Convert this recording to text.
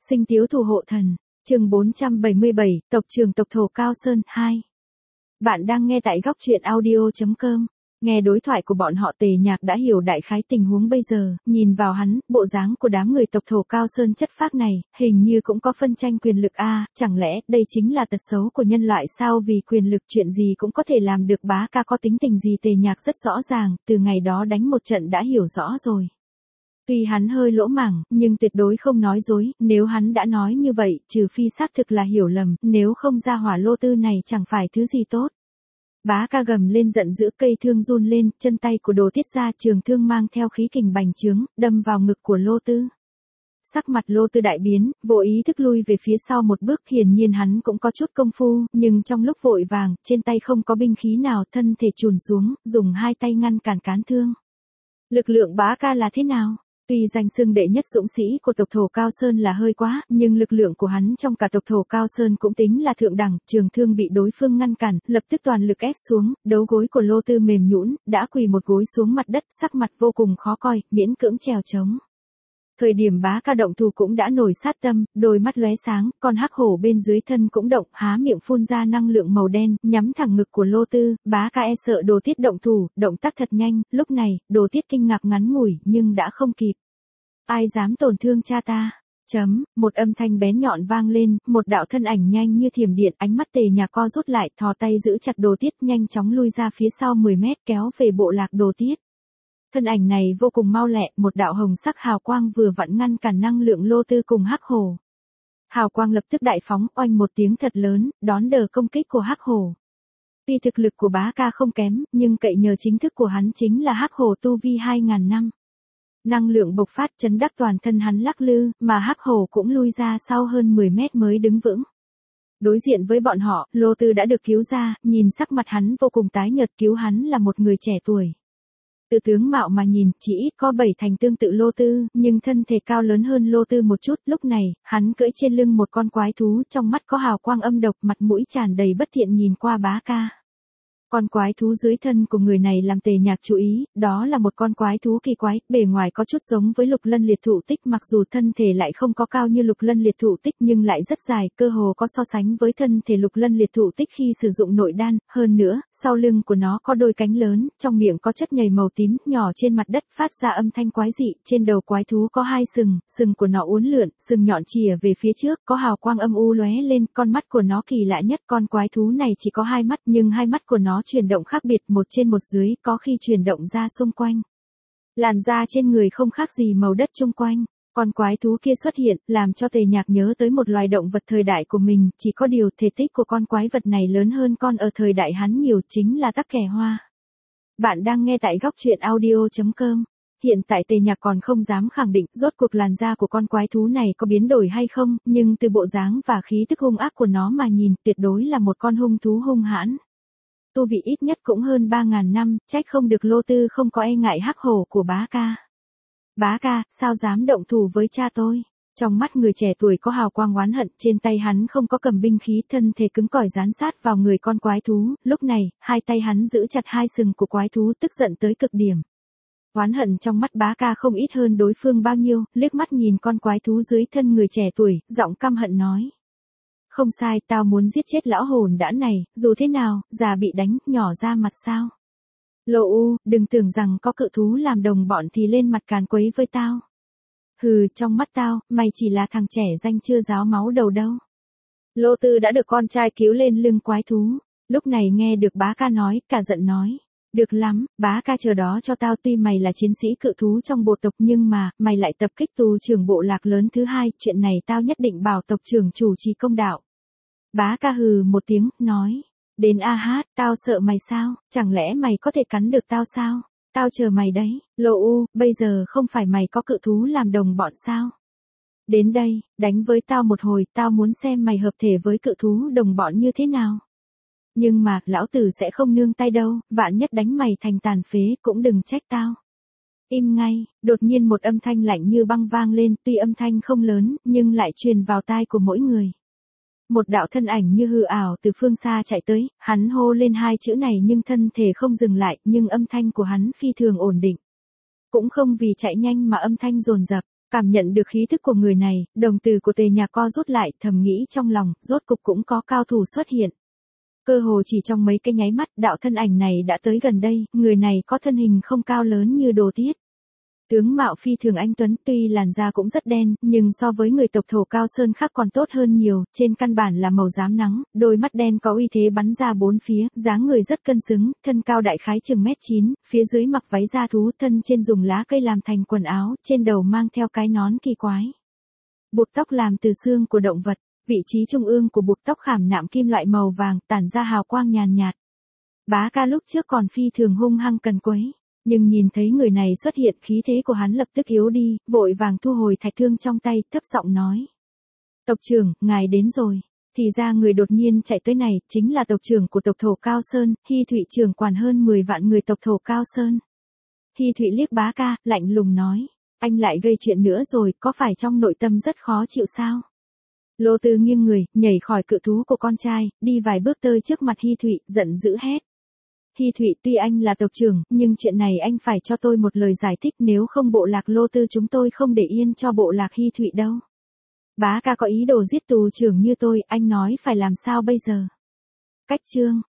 Sinh tiếu thủ hộ thần, chương 477, tộc trưởng tộc thổ Cao Sơn 2. Bạn đang nghe tại góc truyện audio.com. Nghe đối thoại của bọn họ Tề Nhạc đã hiểu đại khái tình huống bây giờ, nhìn vào hắn, bộ dáng của đám người tộc thổ Cao Sơn chất phác này, hình như cũng có phân tranh quyền lực a, chẳng lẽ đây chính là tật xấu của nhân loại sao, vì quyền lực chuyện gì cũng có thể làm được. Bá ca có tính tình gì Tề Nhạc rất rõ ràng, từ ngày đó đánh một trận đã hiểu rõ rồi. Tuy hắn hơi lỗ mảng, nhưng tuyệt đối không nói dối, nếu hắn đã nói như vậy, trừ phi xác thực là hiểu lầm, nếu không ra hỏa lô tư này chẳng phải thứ gì tốt. Bá ca gầm lên giận dữ, cây thương run lên, chân tay của Đồ Tiết ra, trường thương mang theo khí kình bành trướng, đâm vào ngực của lô tư. Sắc mặt lô tư đại biến, vô ý thức lui về phía sau một bước, hiển nhiên hắn cũng có chút công phu, nhưng trong lúc vội vàng, trên tay không có binh khí nào, thân thể chùn xuống, dùng hai tay ngăn cản cán thương. Lực lượng bá ca là thế nào? Tuy danh xưng đệ nhất dũng sĩ của tộc thổ Cao Sơn là hơi quá, nhưng lực lượng của hắn trong cả tộc thổ Cao Sơn cũng tính là thượng đẳng, trường thương bị đối phương ngăn cản, lập tức toàn lực ép xuống, đấu gối của lô tư mềm nhũn, đã quỳ một gối xuống mặt đất, sắc mặt vô cùng khó coi, miễn cưỡng trèo trống. Thời điểm bá ca động thủ cũng đã nổi sát tâm, đôi mắt lóe sáng, con hắc hổ bên dưới thân cũng động, há miệng phun ra năng lượng màu đen, nhắm thẳng ngực của lô tư. Bá ca e sợ Đồ Tiết động thủ, động tác thật nhanh, lúc này, Đồ Tiết kinh ngạc ngắn ngủi, nhưng đã không kịp. Ai dám tổn thương cha ta? Một âm thanh bén nhọn vang lên, một đạo thân ảnh nhanh như thiểm điện, ánh mắt Tề Nhạc co rút lại, thò tay giữ chặt Đồ Tiết, nhanh chóng lui ra phía sau 10 mét, kéo về bộ lạc Đồ Tiết. Thân ảnh này vô cùng mau lẹ, một đạo hồng sắc hào quang vừa vặn ngăn cản năng lượng lô tư cùng hắc hổ. Hào quang lập tức đại phóng, oanh một tiếng thật lớn, đón đỡ công kích của hắc hổ. Tuy thực lực của bá ca không kém, nhưng cậy nhờ chính thức của hắn chính là hắc hổ tu vi 2000 năm. Năng lượng bộc phát chấn đắc toàn thân hắn lắc lư, mà hắc hổ cũng lui ra sau hơn 10 mét mới đứng vững. Đối diện với bọn họ, lô tư đã được cứu ra, nhìn sắc mặt hắn vô cùng tái nhợt, cứu hắn là một người trẻ tuổi. Từ tướng mạo mà nhìn, chỉ ít có 7 thành tương tự lô tư, nhưng thân thể cao lớn hơn lô tư một chút. Lúc này, hắn cưỡi trên lưng một con quái thú, trong mắt có hào quang âm độc, mặt mũi tràn đầy bất thiện nhìn qua bá ca. Con quái thú dưới thân của người này làm Tề Nhạc chú ý, đó là một con quái thú kỳ quái, bề ngoài có chút giống với Lục Lân Liệt Thụ Tích, mặc dù thân thể lại không có cao như Lục Lân Liệt Thụ Tích nhưng lại rất dài, cơ hồ có so sánh với thân thể Lục Lân Liệt Thụ Tích khi sử dụng nội đan, hơn nữa, sau lưng của nó có đôi cánh lớn, trong miệng có chất nhầy màu tím, nhỏ trên mặt đất phát ra âm thanh quái dị, trên đầu quái thú có 2 sừng, sừng của nó uốn lượn, sừng nhọn chìa về phía trước, có hào quang âm u lóe lên, con mắt của nó kỳ lạ nhất, con quái thú này chỉ có 2 mắt nhưng 2 mắt của nó chuyển động khác biệt, một trên một dưới, có khi chuyển động ra xung quanh. Làn da trên người không khác gì màu đất chung quanh. Con quái thú kia xuất hiện, làm cho Tề Nhạc nhớ tới một loài động vật thời đại của mình, chỉ có điều thể tích của con quái vật này lớn hơn con ở thời đại hắn nhiều, chính là tắc kè hoa. Bạn đang nghe tại góc truyện audio.com. Hiện tại Tề Nhạc còn không dám khẳng định rốt cuộc làn da của con quái thú này có biến đổi hay không, nhưng từ bộ dáng và khí tức hung ác của nó mà nhìn, tuyệt đối là một con hung thú hung hãn. Tu vị ít nhất cũng hơn 3000 năm, trách không được lô tư không có e ngại hắc hổ của bá ca. Bá ca, sao dám động thủ với cha tôi? Trong mắt người trẻ tuổi có hào quang oán hận, trên tay hắn không có cầm binh khí, thân thể cứng cỏi dán sát vào người con quái thú, lúc này, hai tay hắn giữ chặt 2 sừng của quái thú, tức giận tới cực điểm. Oán hận trong mắt bá ca không ít hơn đối phương bao nhiêu, liếc mắt nhìn con quái thú dưới thân người trẻ tuổi, giọng căm hận nói. Không sai, tao muốn giết chết lão hồn đã này, dù thế nào, già bị đánh, nhỏ ra mặt sao. Lô U, đừng tưởng rằng có cự thú làm đồng bọn thì lên mặt càn quấy với tao. Hừ, trong mắt tao, mày chỉ là thằng trẻ danh chưa ráo máu đầu đâu. Lô tư đã được con trai cứu lên lưng quái thú, lúc này nghe được bá ca nói, cả giận nói. Được lắm, bá ca chờ đó cho tao, tuy mày là chiến sĩ cự thú trong bộ tộc nhưng mà, mày lại tập kích tù trưởng bộ lạc lớn thứ 2, chuyện này tao nhất định bảo tộc trưởng chủ trì công đạo. Bá ca hừ một tiếng, nói. Đến a hát, tao sợ mày sao, chẳng lẽ mày có thể cắn được tao sao? Tao chờ mày đấy, Lô U, bây giờ không phải mày có cự thú làm đồng bọn sao? Đến đây, đánh với tao một hồi, tao muốn xem mày hợp thể với cự thú đồng bọn như thế nào. Nhưng mà, lão tử sẽ không nương tay đâu, vạn nhất đánh mày thành tàn phế, cũng đừng trách tao. Im ngay, đột nhiên một âm thanh lạnh như băng vang lên, tuy âm thanh không lớn, nhưng lại truyền vào tai của mỗi người. Một đạo thân ảnh như hư ảo từ phương xa chạy tới, hắn hô lên 2 chữ này nhưng thân thể không dừng lại, nhưng âm thanh của hắn phi thường ổn định. Cũng không vì chạy nhanh mà âm thanh dồn dập. Cảm nhận được khí thức của người này, đồng tử của Tề Nhạc co rút lại, thầm nghĩ trong lòng, rốt cục cũng có cao thủ xuất hiện. Cơ hồ chỉ trong mấy cái nháy mắt, đạo thân ảnh này đã tới gần đây, người này có thân hình không cao lớn như Đồ Tiết. Tướng mạo phi thường anh tuấn, tuy làn da cũng rất đen, nhưng so với người tộc Thổ Cao Sơn khác còn tốt hơn nhiều, trên căn bản là màu rám nắng, đôi mắt đen có uy thế bắn ra bốn phía, dáng người rất cân xứng, thân cao đại khái chừng mét 9, phía dưới mặc váy da thú, thân trên dùng lá cây làm thành quần áo, trên đầu mang theo cái nón kỳ quái. Buộc tóc làm từ xương của động vật, vị trí trung ương của buộc tóc khảm nạm kim loại màu vàng, tản ra hào quang nhàn nhạt. Bá Ca lúc trước còn phi thường hung hăng cần quấy. Nhưng nhìn thấy người này xuất hiện, khí thế của hắn lập tức yếu đi, vội vàng thu hồi thạch thương trong tay, thấp giọng nói. Tộc trưởng, ngài đến rồi. Thì ra người đột nhiên chạy tới này, chính là tộc trưởng của tộc Thổ Cao Sơn, Hy Thụy trưởng quản hơn 10 vạn người tộc Thổ Cao Sơn. Hy Thụy liếc Bá Ca, lạnh lùng nói. Anh lại gây chuyện nữa rồi, có phải trong nội tâm rất khó chịu sao? Lô Tư nghiêng người, nhảy khỏi cự thú của con trai, đi vài bước tới trước mặt Hy Thụy, giận dữ hét. Hy Thụy, tuy anh là tộc trưởng, nhưng chuyện này anh phải cho tôi một lời giải thích, nếu không bộ lạc Lô Tư chúng tôi không để yên cho bộ lạc Hy Thụy đâu. Bá Ca có ý đồ giết tù trưởng như tôi, anh nói phải làm sao bây giờ? Cách chương.